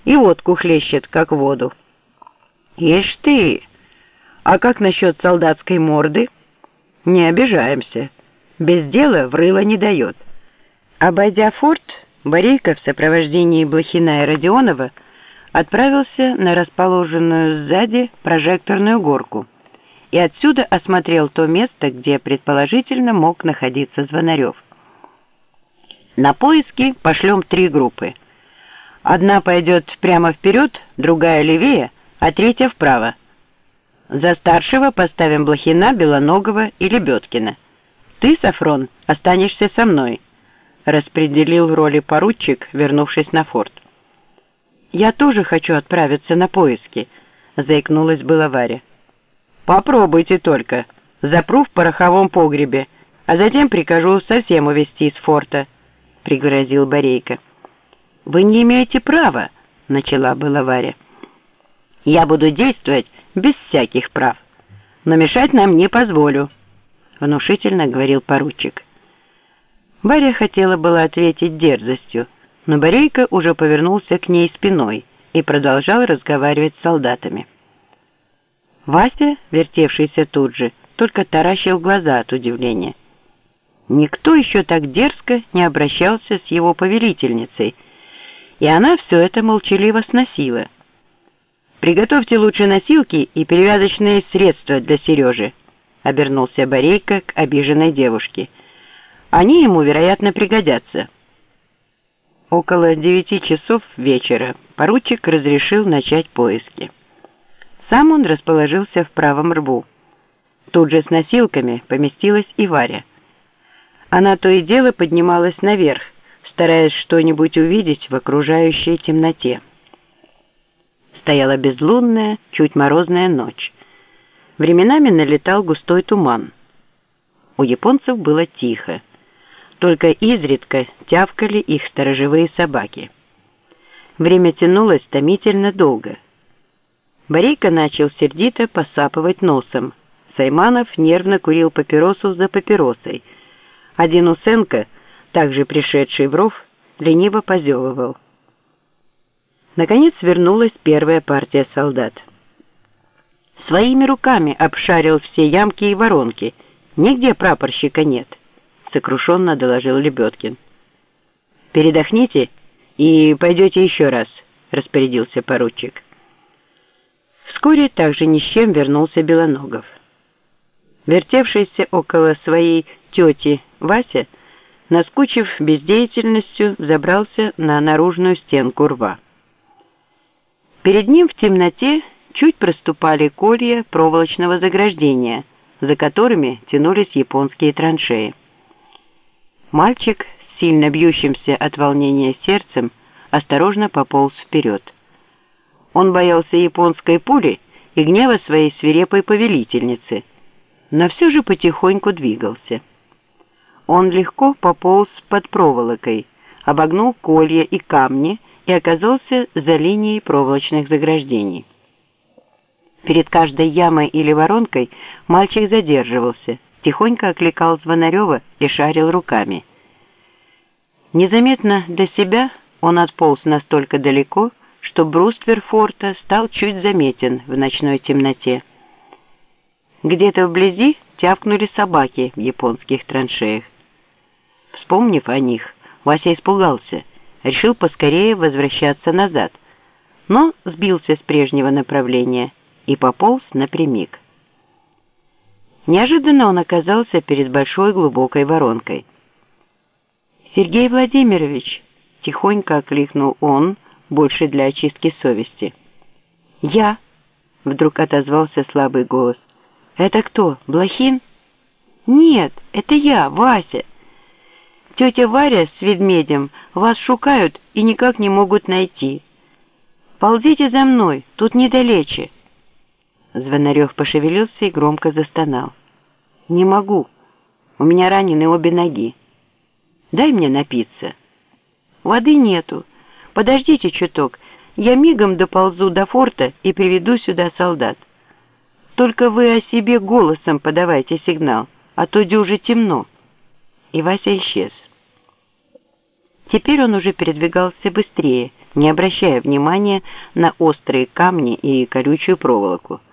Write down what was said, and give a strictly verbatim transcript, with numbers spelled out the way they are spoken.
и водку хлещет, как воду. Ишь ты! А как насчет солдатской морды? Не обижаемся. Без дела в рыло не дает. Обойдя форт, Борейко в сопровождении Блохина и Родионова отправился на расположенную сзади прожекторную горку и отсюда осмотрел то место, где предположительно мог находиться Звонарев. На поиски пошлем три группы. Одна пойдет прямо вперед, другая левее, а третья вправо. За старшего поставим Блохина, Белоногова и Лебедкина. Ты, Сафрон, останешься со мной, распределил роли поручик, вернувшись на форт. «Я тоже хочу отправиться на поиски», — заикнулась была Варя. «Попробуйте только. Запру в пороховом погребе, а затем прикажу совсем увезти из форта», — пригрозил Борейко. «Вы не имеете права», — начала была Варя. «Я буду действовать без всяких прав, но мешать нам не позволю», — внушительно говорил поручик. Варя хотела было ответить дерзостью, но Борейко уже повернулся к ней спиной и продолжал разговаривать с солдатами. Вася, вертевшийся тут же, только таращил глаза от удивления. Никто еще так дерзко не обращался с его повелительницей, и она все это молчаливо сносила. «Приготовьте лучше носилки и перевязочные средства для Сережи», — обернулся Борейко к обиженной девушке. «Они ему, вероятно, пригодятся». Около девяти часов вечера поручик разрешил начать поиски. Сам он расположился в правом рву. Тут же с носилками поместилась и Варя. Она то и дело поднималась наверх, стараясь что-нибудь увидеть в окружающей темноте. Стояла безлунная, чуть морозная ночь. Временами налетал густой туман. У японцев было тихо. Только изредка тявкали их сторожевые собаки. Время тянулось томительно долго. Борейко начал сердито посапывать носом. Сайманов нервно курил папиросу за папиросой. Один Усенко, также пришедший в ров, лениво позевывал. Наконец вернулась первая партия солдат. Своими руками обшарил все ямки и воронки. Нигде прапорщика нет, сокрушенно доложил Лебедкин. «Передохните и пойдете еще раз», — распорядился поручик. Вскоре также ни с чем вернулся Белоногов. Вертевшийся около своей тети Вася, наскучив бездеятельностью, забрался на наружную стенку рва. Перед ним в темноте чуть проступали колья проволочного заграждения, за которыми тянулись японские траншеи. Мальчик с сильно бьющимся от волнения сердцем осторожно пополз вперед. Он боялся японской пули и гнева своей свирепой повелительницы, но все же потихоньку двигался. Он легко пополз под проволокой, обогнул колья и камни и оказался за линией проволочных заграждений. Перед каждой ямой или воронкой мальчик задерживался, тихонько окликал Звонарева и шарил руками. Незаметно для себя он отполз настолько далеко, что бруствер форта стал чуть заметен в ночной темноте. Где-то вблизи тявкнули собаки в японских траншеях. Вспомнив о них, Вася испугался, решил поскорее возвращаться назад, но сбился с прежнего направления и пополз напрямик. Неожиданно он оказался перед большой глубокой воронкой. «Сергей Владимирович!» — тихонько окликнул он, больше для очистки совести. «Я!» — вдруг отозвался слабый голос. «Это кто, Блохин?» «Нет, это я, Вася. Тетя Варя с ведмедем вас шукают и никак не могут найти. Ползите за мной, тут недалече». Звонарев пошевелился и громко застонал. «Не могу. У меня ранены обе ноги. Дай мне напиться». «Воды нету. Подождите чуток. Я мигом доползу до форта и приведу сюда солдат. Только вы о себе голосом подавайте сигнал, а то дюже темно». И Вася исчез. Теперь он уже передвигался быстрее, не обращая внимания на острые камни и колючую проволоку.